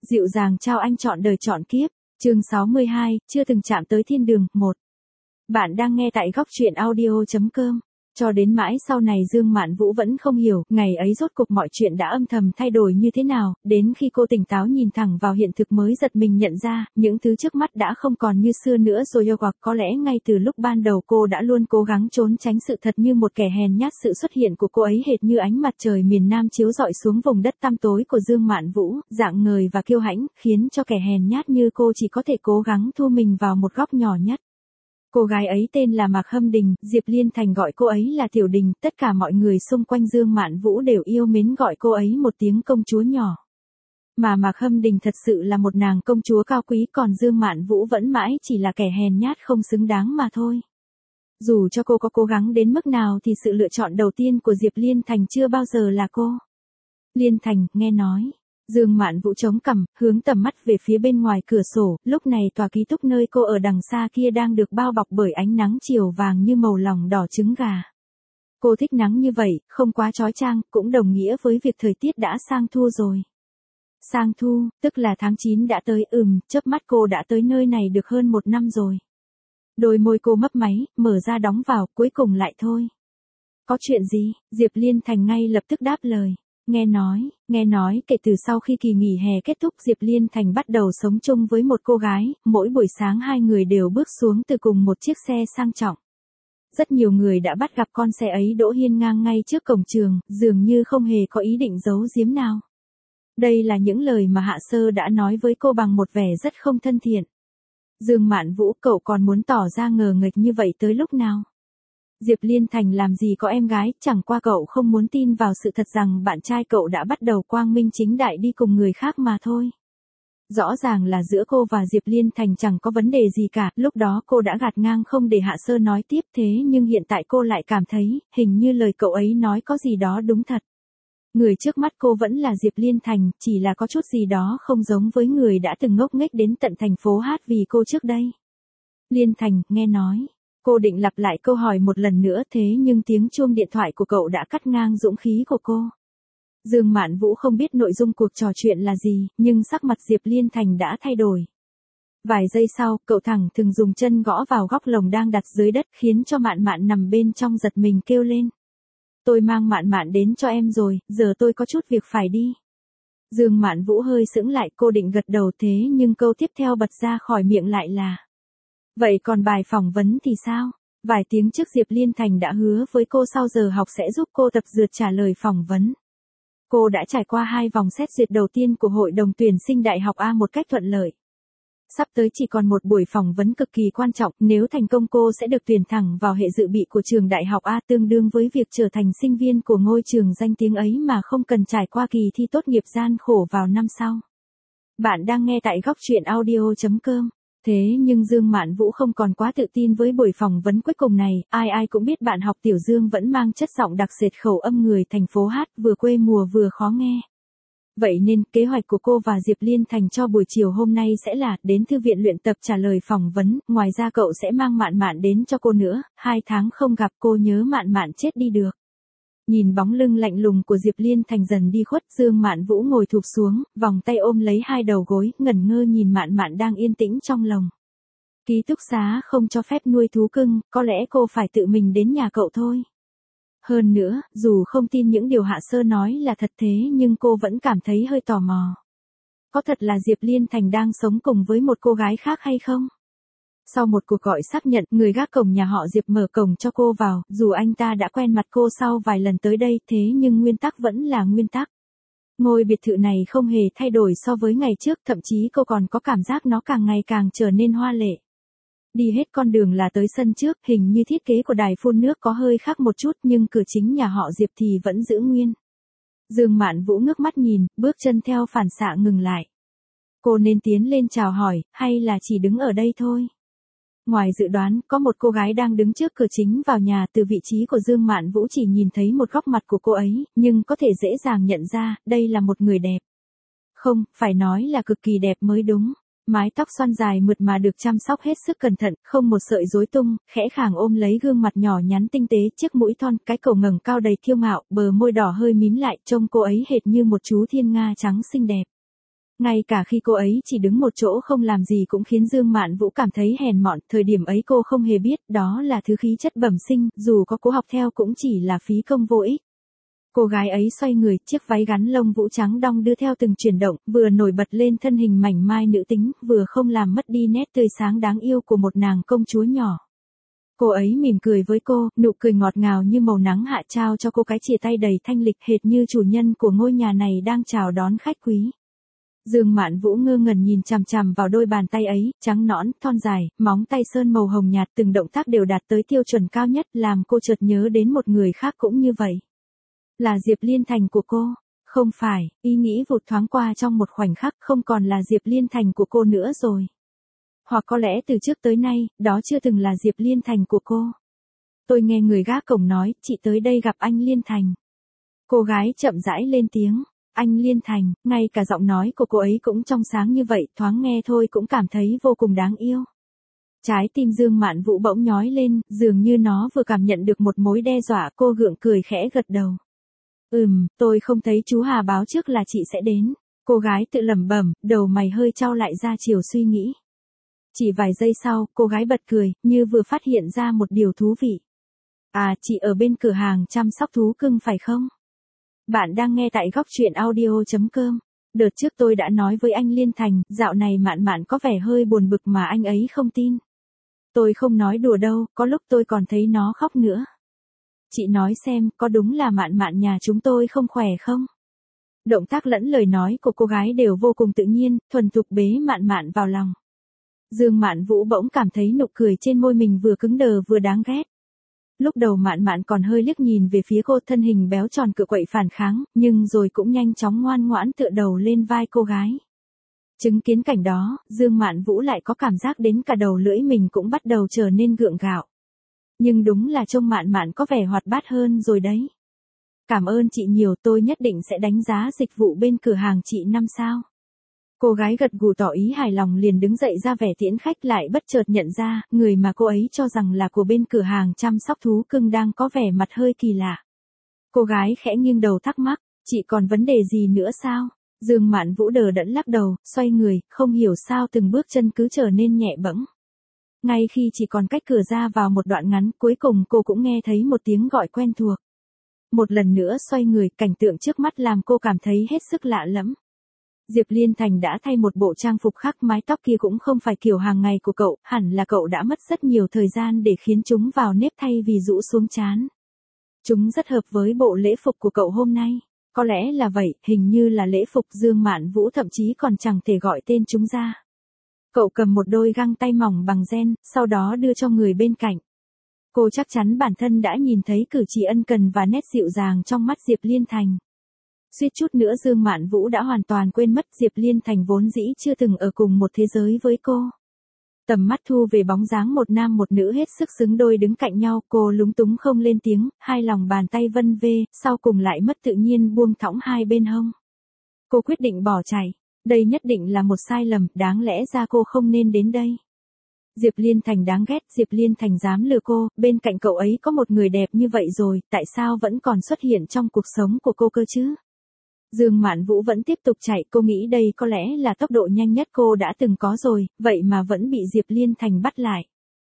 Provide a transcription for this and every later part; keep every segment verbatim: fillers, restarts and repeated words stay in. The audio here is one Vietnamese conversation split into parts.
dịu dàng trao anh trọn đời trọn kiếp. Chương sáu mươi hai, chưa từng chạm tới thiên đường, một. Bạn đang nghe tại góc truyện audio chấm com. Cho đến mãi sau này Dương Mạn Vũ vẫn không hiểu, ngày ấy rốt cục mọi chuyện đã âm thầm thay đổi như thế nào, đến khi cô tỉnh táo nhìn thẳng vào hiện thực mới giật mình nhận ra, những thứ trước mắt đã không còn như xưa nữa rồi hoặc có lẽ ngay từ lúc ban đầu cô đã luôn cố gắng trốn tránh sự thật như một kẻ hèn nhát. Sự xuất hiện của cô ấy hệt như ánh mặt trời miền Nam chiếu rọi xuống vùng đất tăm tối của Dương Mạn Vũ, dạng ngời và kiêu hãnh, khiến cho kẻ hèn nhát như cô chỉ có thể cố gắng thu mình vào một góc nhỏ nhất. Cô gái ấy tên là Mạc Hâm Đình, Diệp Liên Thành gọi cô ấy là Tiểu Đình, tất cả mọi người xung quanh Dương Mạn Vũ đều yêu mến gọi cô ấy một tiếng công chúa nhỏ. Mà Mạc Hâm Đình thật sự là một nàng công chúa cao quý, còn Dương Mạn Vũ vẫn mãi chỉ là kẻ hèn nhát không xứng đáng mà thôi. Dù cho cô có cố gắng đến mức nào thì sự lựa chọn đầu tiên của Diệp Liên Thành chưa bao giờ là cô. Liên Thành, nghe nói. Dương Mạn Vũ chống cằm, hướng tầm mắt về phía bên ngoài cửa sổ, lúc này tòa ký túc nơi cô ở đằng xa kia đang được bao bọc bởi ánh nắng chiều vàng như màu lòng đỏ trứng gà. Cô thích nắng như vậy, không quá chói chang, cũng đồng nghĩa với việc thời tiết đã sang thu rồi. Sang thu, tức là tháng chín đã tới, ừm, chớp mắt cô đã tới nơi này được hơn một năm rồi. Đôi môi cô mấp máy, mở ra đóng vào, cuối cùng lại thôi. Có chuyện gì? Diệp Liên Thành ngay lập tức đáp lời. Nghe nói, nghe nói kể từ sau khi kỳ nghỉ hè kết thúc Diệp Liên Thành bắt đầu sống chung với một cô gái, mỗi buổi sáng hai người đều bước xuống từ cùng một chiếc xe sang trọng. Rất nhiều người đã bắt gặp con xe ấy đỗ hiên ngang ngay trước cổng trường, dường như không hề có ý định giấu giếm nào. Đây là những lời mà Hạ Sơ đã nói với cô bằng một vẻ rất không thân thiện. Dương Mạn Vũ, cậu còn muốn tỏ ra ngờ nghệch như vậy tới lúc nào? Diệp Liên Thành làm gì có em gái, chẳng qua cậu không muốn tin vào sự thật rằng bạn trai cậu đã bắt đầu quang minh chính đại đi cùng người khác mà thôi. Rõ ràng là giữa cô và Diệp Liên Thành chẳng có vấn đề gì cả, lúc đó cô đã gạt ngang không để Hạ Sơ nói tiếp, thế nhưng hiện tại cô lại cảm thấy, hình như lời cậu ấy nói có gì đó đúng thật. Người trước mắt cô vẫn là Diệp Liên Thành, chỉ là có chút gì đó không giống với người đã từng ngốc nghếch đến tận thành phố hát vì cô trước đây. Liên Thành, nghe nói. Cô định lặp lại câu hỏi một lần nữa thế nhưng tiếng chuông điện thoại của cậu đã cắt ngang dũng khí của cô. Dương Mạn Vũ không biết nội dung cuộc trò chuyện là gì, nhưng sắc mặt Diệp Liên Thành đã thay đổi. Vài giây sau, cậu thẳng thừng dùng chân gõ vào góc lồng đang đặt dưới đất khiến cho Mạn Mạn nằm bên trong giật mình kêu lên. Tôi mang Mạn Mạn đến cho em rồi, giờ tôi có chút việc phải đi. Dương Mạn Vũ hơi sững lại, cô định gật đầu thế nhưng câu tiếp theo bật ra khỏi miệng lại là. Vậy còn bài phỏng vấn thì sao? Vài tiếng trước Diệp Liên Thành đã hứa với cô sau giờ học sẽ giúp cô tập dượt trả lời phỏng vấn. Cô đã trải qua hai vòng xét duyệt đầu tiên của hội đồng tuyển sinh Đại học A một cách thuận lợi. Sắp tới chỉ còn một buổi phỏng vấn cực kỳ quan trọng, nếu thành công cô sẽ được tuyển thẳng vào hệ dự bị của trường Đại học A, tương đương với việc trở thành sinh viên của ngôi trường danh tiếng ấy mà không cần trải qua kỳ thi tốt nghiệp gian khổ vào năm sau. Bạn đang nghe tại góc truyện audio chấm com. Thế nhưng Dương Mạn Vũ không còn quá tự tin với buổi phỏng vấn cuối cùng này, ai ai cũng biết bạn học Tiểu Dương vẫn mang chất giọng đặc sệt khẩu âm người thành phố hát, vừa quê mùa vừa khó nghe. Vậy nên, kế hoạch của cô và Diệp Liên Thành cho buổi chiều hôm nay sẽ là, đến thư viện luyện tập trả lời phỏng vấn, ngoài ra cậu sẽ mang Mạn Mạn đến cho cô nữa, hai tháng không gặp cô nhớ Mạn Mạn chết đi được. Nhìn bóng lưng lạnh lùng của Diệp Liên Thành dần đi khuất, Dương Mạn Vũ ngồi thụp xuống, vòng tay ôm lấy hai đầu gối, ngẩn ngơ nhìn Mạn Mạn đang yên tĩnh trong lồng. Ký túc xá không cho phép nuôi thú cưng, có lẽ cô phải tự mình đến nhà cậu thôi. Hơn nữa, dù không tin những điều Hạ Sơ nói là thật thế nhưng cô vẫn cảm thấy hơi tò mò. Có thật là Diệp Liên Thành đang sống cùng với một cô gái khác hay không? Sau một cuộc gọi xác nhận, người gác cổng nhà họ Diệp mở cổng cho cô vào, dù anh ta đã quen mặt cô sau vài lần tới đây thế nhưng nguyên tắc vẫn là nguyên tắc. Ngôi biệt thự này không hề thay đổi so với ngày trước, thậm chí cô còn có cảm giác nó càng ngày càng trở nên hoa lệ. Đi hết con đường là tới sân trước, hình như thiết kế của đài phun nước có hơi khác một chút nhưng cửa chính nhà họ Diệp thì vẫn giữ nguyên. Dương Mạn Vũ ngước mắt nhìn, bước chân theo phản xạ ngừng lại. Cô nên tiến lên chào hỏi, hay là chỉ đứng ở đây thôi? Ngoài dự đoán, có một cô gái đang đứng trước cửa chính vào nhà, từ vị trí của Dương Mạn Vũ chỉ nhìn thấy một góc mặt của cô ấy, nhưng có thể dễ dàng nhận ra, đây là một người đẹp. Không, phải nói là cực kỳ đẹp mới đúng. Mái tóc xoăn dài mượt mà được chăm sóc hết sức cẩn thận, không một sợi rối tung, khẽ khàng ôm lấy gương mặt nhỏ nhắn tinh tế, chiếc mũi thon, cái cổ ngẩng cao đầy kiêu ngạo, bờ môi đỏ hơi mím lại, trông cô ấy hệt như một chú thiên nga trắng xinh đẹp. Ngay cả khi cô ấy chỉ đứng một chỗ không làm gì cũng khiến Dương Mạn Vũ cảm thấy hèn mọn, thời điểm ấy cô không hề biết đó là thứ khí chất bẩm sinh, dù có cố học theo cũng chỉ là phí công vô ích. Cô gái ấy xoay người, chiếc váy gắn lông vũ trắng đong đưa theo từng chuyển động, vừa nổi bật lên thân hình mảnh mai nữ tính, vừa không làm mất đi nét tươi sáng đáng yêu của một nàng công chúa nhỏ. Cô ấy mỉm cười với cô, nụ cười ngọt ngào như màu nắng hạ, trao cho cô cái chìa tay đầy thanh lịch, hệt như chủ nhân của ngôi nhà này đang chào đón khách quý. Dương Mạn Vũ ngơ ngẩn nhìn chằm chằm vào đôi bàn tay ấy, trắng nõn, thon dài, móng tay sơn màu hồng nhạt, từng động tác đều đạt tới tiêu chuẩn cao nhất, làm cô chợt nhớ đến một người khác cũng như vậy. Là Diệp Liên Thành của cô. Không phải, ý nghĩ vụt thoáng qua trong một khoảnh khắc, không còn là Diệp Liên Thành của cô nữa rồi. Hoặc có lẽ từ trước tới nay, đó chưa từng là Diệp Liên Thành của cô. Tôi nghe người gác cổng nói, chị tới đây gặp anh Liên Thành. Cô gái chậm rãi lên tiếng, anh Liên Thành, ngay cả giọng nói của cô ấy cũng trong sáng như vậy, thoáng nghe thôi cũng cảm thấy vô cùng đáng yêu. Trái tim Dương Mạn Vũ bỗng nhói lên, dường như nó vừa cảm nhận được một mối đe dọa, cô gượng cười khẽ gật đầu. Ừm, tôi không thấy chú Hà báo trước là chị sẽ đến. Cô gái tự lẩm bẩm, đầu mày hơi chau lại ra chiều suy nghĩ. Chỉ vài giây sau, cô gái bật cười, như vừa phát hiện ra một điều thú vị. À, chị ở bên cửa hàng chăm sóc thú cưng phải không? Bạn đang nghe tại góc truyện audio chấm com. Đợt trước tôi đã nói với anh Liên Thành, dạo này Mạn Mạn có vẻ hơi buồn bực mà anh ấy không tin. Tôi không nói đùa đâu, có lúc tôi còn thấy nó khóc nữa. Chị nói xem, có đúng là Mạn Mạn nhà chúng tôi không khỏe không? Động tác lẫn lời nói của cô gái đều vô cùng tự nhiên, thuần thục bế Mạn Mạn vào lòng. Dương Mạn Vũ bỗng cảm thấy nụ cười trên môi mình vừa cứng đờ vừa đáng ghét. Lúc đầu Mạn Mạn còn hơi liếc nhìn về phía cô, thân hình béo tròn cựa quậy phản kháng, nhưng rồi cũng nhanh chóng ngoan ngoãn tựa đầu lên vai cô gái. Chứng kiến cảnh đó, Dương Mạn Vũ lại có cảm giác đến cả đầu lưỡi mình cũng bắt đầu trở nên gượng gạo. Nhưng đúng là trông Mạn Mạn có vẻ hoạt bát hơn rồi đấy. Cảm ơn chị nhiều, tôi nhất định sẽ đánh giá dịch vụ bên cửa hàng chị năm sao. Cô gái gật gù tỏ ý hài lòng liền đứng dậy ra vẻ tiễn khách, lại bất chợt nhận ra, người mà cô ấy cho rằng là của bên cửa hàng chăm sóc thú cưng đang có vẻ mặt hơi kỳ lạ. Cô gái khẽ nghiêng đầu thắc mắc, chị còn vấn đề gì nữa sao? Dương Mạn Vũ đờ đẫn lắc đầu, xoay người, không hiểu sao từng bước chân cứ trở nên nhẹ bẫng. Ngay khi chỉ còn cách cửa ra vào một đoạn ngắn, cuối cùng cô cũng nghe thấy một tiếng gọi quen thuộc. Một lần nữa xoay người, cảnh tượng trước mắt làm cô cảm thấy hết sức lạ lẫm. Diệp Liên Thành đã thay một bộ trang phục khác, mái tóc kia cũng không phải kiểu hàng ngày của cậu, hẳn là cậu đã mất rất nhiều thời gian để khiến chúng vào nếp thay vì rũ xuống trán. Chúng rất hợp với bộ lễ phục của cậu hôm nay. Có lẽ là vậy, hình như là lễ phục. Dương Mạn Vũ thậm chí còn chẳng thể gọi tên chúng ra. Cậu cầm một đôi găng tay mỏng bằng ren, sau đó đưa cho người bên cạnh. Cô chắc chắn bản thân đã nhìn thấy cử chỉ ân cần và nét dịu dàng trong mắt Diệp Liên Thành. Suýt chút nữa Dương Mạn Vũ đã hoàn toàn quên mất Diệp Liên Thành vốn dĩ chưa từng ở cùng một thế giới với cô. Tầm mắt thu về bóng dáng một nam một nữ hết sức xứng đôi đứng cạnh nhau, cô lúng túng không lên tiếng, hai lòng bàn tay vân vê, sau cùng lại mất tự nhiên buông thõng hai bên hông. Cô quyết định bỏ chạy, đây nhất định là một sai lầm, đáng lẽ ra cô không nên đến đây. Diệp Liên Thành đáng ghét, Diệp Liên Thành dám lừa cô, bên cạnh cậu ấy có một người đẹp như vậy rồi, tại sao vẫn còn xuất hiện trong cuộc sống của cô cơ chứ? Dương Mạn Vũ vẫn tiếp tục chạy, cô nghĩ đây có lẽ là tốc độ nhanh nhất cô đã từng có rồi, vậy mà vẫn bị Diệp Liên Thành bắt lại.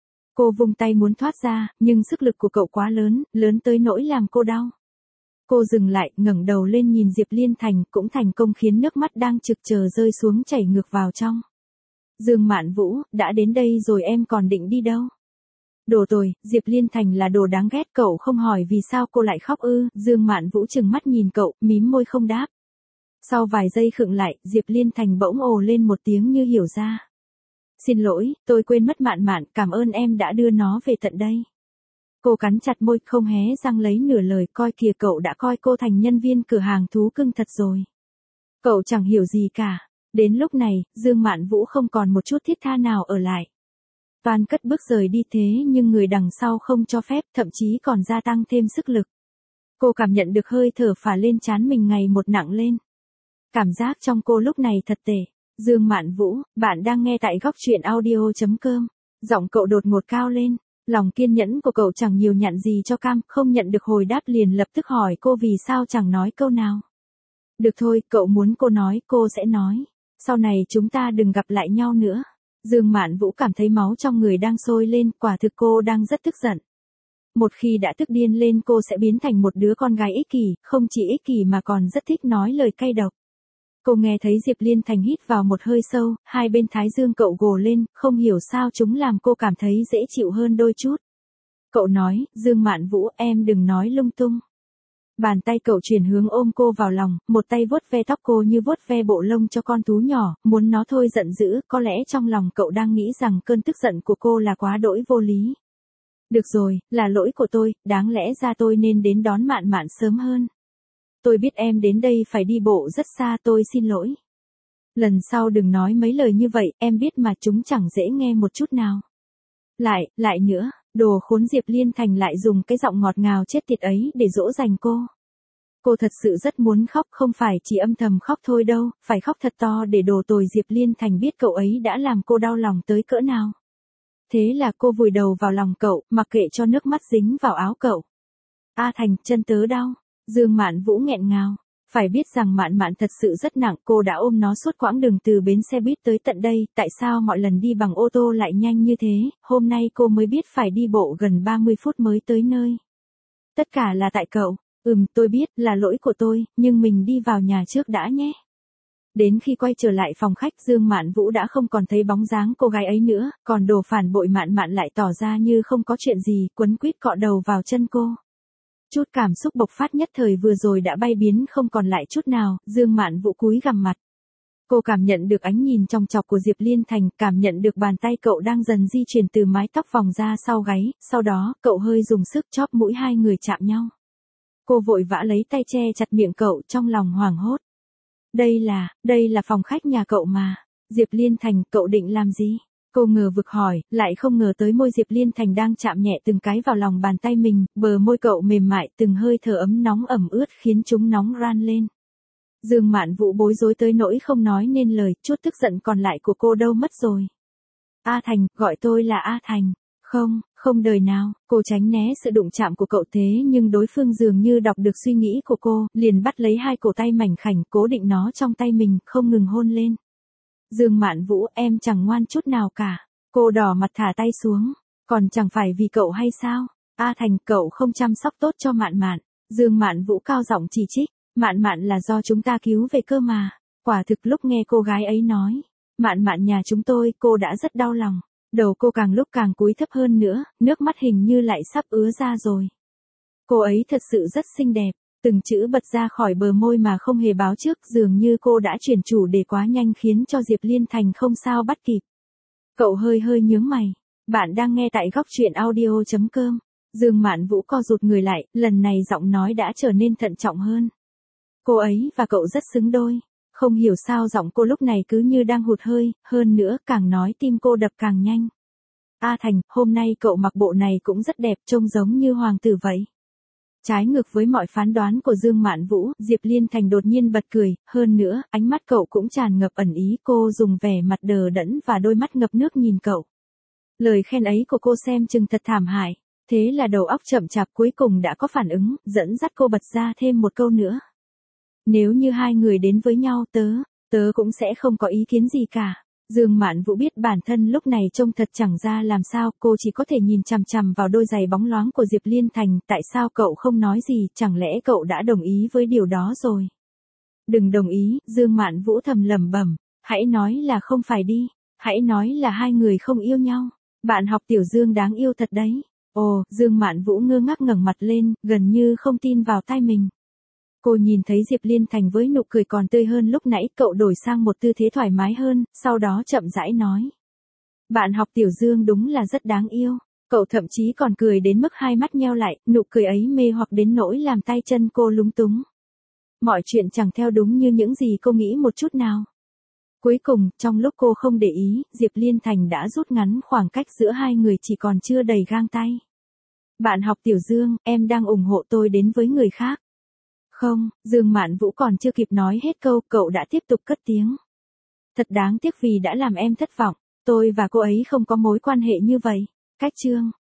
Cô vung tay muốn thoát ra, nhưng sức lực của cậu quá lớn, lớn tới nỗi làm cô đau. Cô dừng lại, ngẩng đầu lên nhìn Diệp Liên Thành, cũng thành công khiến nước mắt đang trực chờ rơi xuống chảy ngược vào trong. Dương Mạn Vũ, đã đến đây rồi em còn định đi đâu? Đồ tồi, Diệp Liên Thành là đồ đáng ghét, cậu không hỏi vì sao cô lại khóc ư? Dương Mạn Vũ trừng mắt nhìn cậu, mím môi không đáp. Sau vài giây khựng lại, Diệp Liên Thành bỗng ồ lên một tiếng như hiểu ra. Xin lỗi, tôi quên mất Mạn Mạn, cảm ơn em đã đưa nó về tận đây. Cô cắn chặt môi, không hé răng lấy nửa lời, coi kìa cậu đã coi cô thành nhân viên cửa hàng thú cưng thật rồi. Cậu chẳng hiểu gì cả. Đến lúc này, Dương Mạn Vũ không còn một chút thiết tha nào ở lại. Toàn cất bước rời đi, thế nhưng người đằng sau không cho phép, thậm chí còn gia tăng thêm sức lực. Cô cảm nhận được hơi thở phả lên trán mình ngày một nặng lên. Cảm giác trong cô lúc này thật tệ. Dương Mạn Vũ, bạn đang nghe tại góc truyện audio chấm com. Giọng cậu đột ngột cao lên. Lòng kiên nhẫn của cậu chẳng nhiều nhặn gì cho cam, không nhận được hồi đáp liền lập tức hỏi cô vì sao chẳng nói câu nào. Được thôi, cậu muốn cô nói, cô sẽ nói. Sau này chúng ta đừng gặp lại nhau nữa. Dương Mạn Vũ cảm thấy máu trong người đang sôi lên, quả thực cô đang rất tức giận. Một khi đã tức điên lên cô sẽ biến thành một đứa con gái ích kỷ, không chỉ ích kỷ mà còn rất thích nói lời cay độc. Cô nghe thấy Diệp Liên Thành hít vào một hơi sâu, hai bên thái dương cậu gồ lên, không hiểu sao chúng làm cô cảm thấy dễ chịu hơn đôi chút. Cậu nói, Dương Mạn Vũ, em đừng nói lung tung. Bàn tay cậu chuyển hướng ôm cô vào lòng, một tay vuốt ve tóc cô như vuốt ve bộ lông cho con thú nhỏ, muốn nó thôi giận dữ, có lẽ trong lòng cậu đang nghĩ rằng cơn tức giận của cô là quá đỗi vô lý. Được rồi, là lỗi của tôi, đáng lẽ ra tôi nên đến đón Mạn Mạn sớm hơn. Tôi biết em đến đây phải đi bộ rất xa, tôi xin lỗi. Lần sau đừng nói mấy lời như vậy, em biết mà chúng chẳng dễ nghe một chút nào. Lại, lại nữa, đồ khốn. Diệp Liên Thành lại dùng cái giọng ngọt ngào chết tiệt ấy để dỗ dành cô. Cô thật sự rất muốn khóc, không phải chỉ âm thầm khóc thôi đâu, phải khóc thật to để đổ tồi Diệp Liên Thành biết cậu ấy đã làm cô đau lòng tới cỡ nào. Thế là cô vùi đầu vào lòng cậu, mặc kệ cho nước mắt dính vào áo cậu. A Thành, chân tớ đau. Dương Mạn Vũ nghẹn ngào. Phải biết rằng Mạn Mạn thật sự rất nặng, cô đã ôm nó suốt quãng đường từ bến xe buýt tới tận đây, tại sao mọi lần đi bằng ô tô lại nhanh như thế, hôm nay cô mới biết phải đi bộ gần ba mươi phút mới tới nơi. Tất cả là tại cậu. Ừm, tôi biết, là lỗi của tôi, nhưng mình đi vào nhà trước đã nhé. Đến khi quay trở lại phòng khách, Dương Mạn Vũ đã không còn thấy bóng dáng cô gái ấy nữa, còn đồ phản bội Mạn Mạn lại tỏ ra như không có chuyện gì, quấn quýt cọ đầu vào chân cô. Chút cảm xúc bộc phát nhất thời vừa rồi đã bay biến không còn lại chút nào, Dương Mạn Vũ cúi gằm mặt. Cô cảm nhận được ánh nhìn chòng chọc của Diệp Liên Thành, cảm nhận được bàn tay cậu đang dần di chuyển từ mái tóc vòng ra sau gáy, sau đó, cậu hơi dùng sức chóp mũi hai người chạm nhau. Cô vội vã lấy tay che chặt miệng cậu, trong lòng hoảng hốt. Đây là, đây là phòng khách nhà cậu mà. Diệp Liên Thành, cậu định làm gì? Cô ngờ vực hỏi, lại không ngờ tới môi Diệp Liên Thành đang chạm nhẹ từng cái vào lòng bàn tay mình, bờ môi cậu mềm mại, từng hơi thở ấm nóng ẩm ướt khiến chúng nóng ran lên. Dương Mạn Vũ bối rối tới nỗi không nói nên lời, chút tức giận còn lại của cô đâu mất rồi. A Thành, gọi tôi là A Thành. Không, không đời nào. Cô tránh né sự đụng chạm của cậu thế nhưng đối phương dường như đọc được suy nghĩ của cô, liền bắt lấy hai cổ tay mảnh khảnh, cố định nó trong tay mình, không ngừng hôn lên. Dương Mạn Vũ, em chẳng ngoan chút nào cả. Cô đỏ mặt thả tay xuống. Còn chẳng phải vì cậu hay sao? A Thành, cậu không chăm sóc tốt cho Mạn Mạn. Dương Mạn Vũ cao giọng chỉ trích. Mạn Mạn là do chúng ta cứu về cơ mà. Quả thực lúc nghe cô gái ấy nói, Mạn Mạn nhà chúng tôi, cô đã rất đau lòng. Đầu cô càng lúc càng cúi thấp hơn nữa, nước mắt hình như lại sắp ứa ra rồi. Cô ấy thật sự rất xinh đẹp. Từng chữ bật ra khỏi bờ môi mà không hề báo trước, dường như cô đã chuyển chủ đề quá nhanh khiến cho Diệp Liên Thành không sao bắt kịp. Cậu hơi hơi nhướng mày. Bạn đang nghe tại góc truyện audio chấm com. Dương Mạn Vũ co rụt người lại, lần này giọng nói đã trở nên thận trọng hơn. Cô ấy và cậu rất xứng đôi. Không hiểu sao giọng cô lúc này cứ như đang hụt hơi, hơn nữa càng nói tim cô đập càng nhanh. A Thành, hôm nay cậu mặc bộ này cũng rất đẹp, trông giống như hoàng tử vậy. Trái ngược với mọi phán đoán của Dương Mạn Vũ, Diệp Liên Thành đột nhiên bật cười, hơn nữa, ánh mắt cậu cũng tràn ngập ẩn ý, cô dùng vẻ mặt đờ đẫn và đôi mắt ngập nước nhìn cậu. Lời khen ấy của cô xem chừng thật thảm hại, thế là đầu óc chậm chạp cuối cùng đã có phản ứng, dẫn dắt cô bật ra thêm một câu nữa. Nếu như hai người đến với nhau tớ, tớ cũng sẽ không có ý kiến gì cả. Dương Mạn Vũ biết bản thân lúc này trông thật chẳng ra làm sao, cô chỉ có thể nhìn chằm chằm vào đôi giày bóng loáng của Diệp Liên Thành, tại sao cậu không nói gì, chẳng lẽ cậu đã đồng ý với điều đó rồi? Đừng đồng ý, Dương Mạn Vũ thầm lẩm bẩm, hãy nói là không phải đi, hãy nói là hai người không yêu nhau. Bạn học Tiểu Dương đáng yêu thật đấy. Ồ, Dương Mạn Vũ ngơ ngác ngẩng mặt lên, gần như không tin vào tai mình. Cô nhìn thấy Diệp Liên Thành với nụ cười còn tươi hơn lúc nãy, cậu đổi sang một tư thế thoải mái hơn, sau đó chậm rãi nói. Bạn học Tiểu Dương đúng là rất đáng yêu. Cậu thậm chí còn cười đến mức hai mắt nheo lại, nụ cười ấy mê hoặc đến nỗi làm tay chân cô lúng túng. Mọi chuyện chẳng theo đúng như những gì cô nghĩ một chút nào. Cuối cùng, trong lúc cô không để ý, Diệp Liên Thành đã rút ngắn khoảng cách giữa hai người chỉ còn chưa đầy gang tay. Bạn học Tiểu Dương, em đang ủng hộ tôi đến với người khác. Không, Dương Mạn Vũ còn chưa kịp nói hết câu, cậu đã tiếp tục cất tiếng. Thật đáng tiếc vì đã làm em thất vọng, tôi và cô ấy không có mối quan hệ như vậy. Cách chương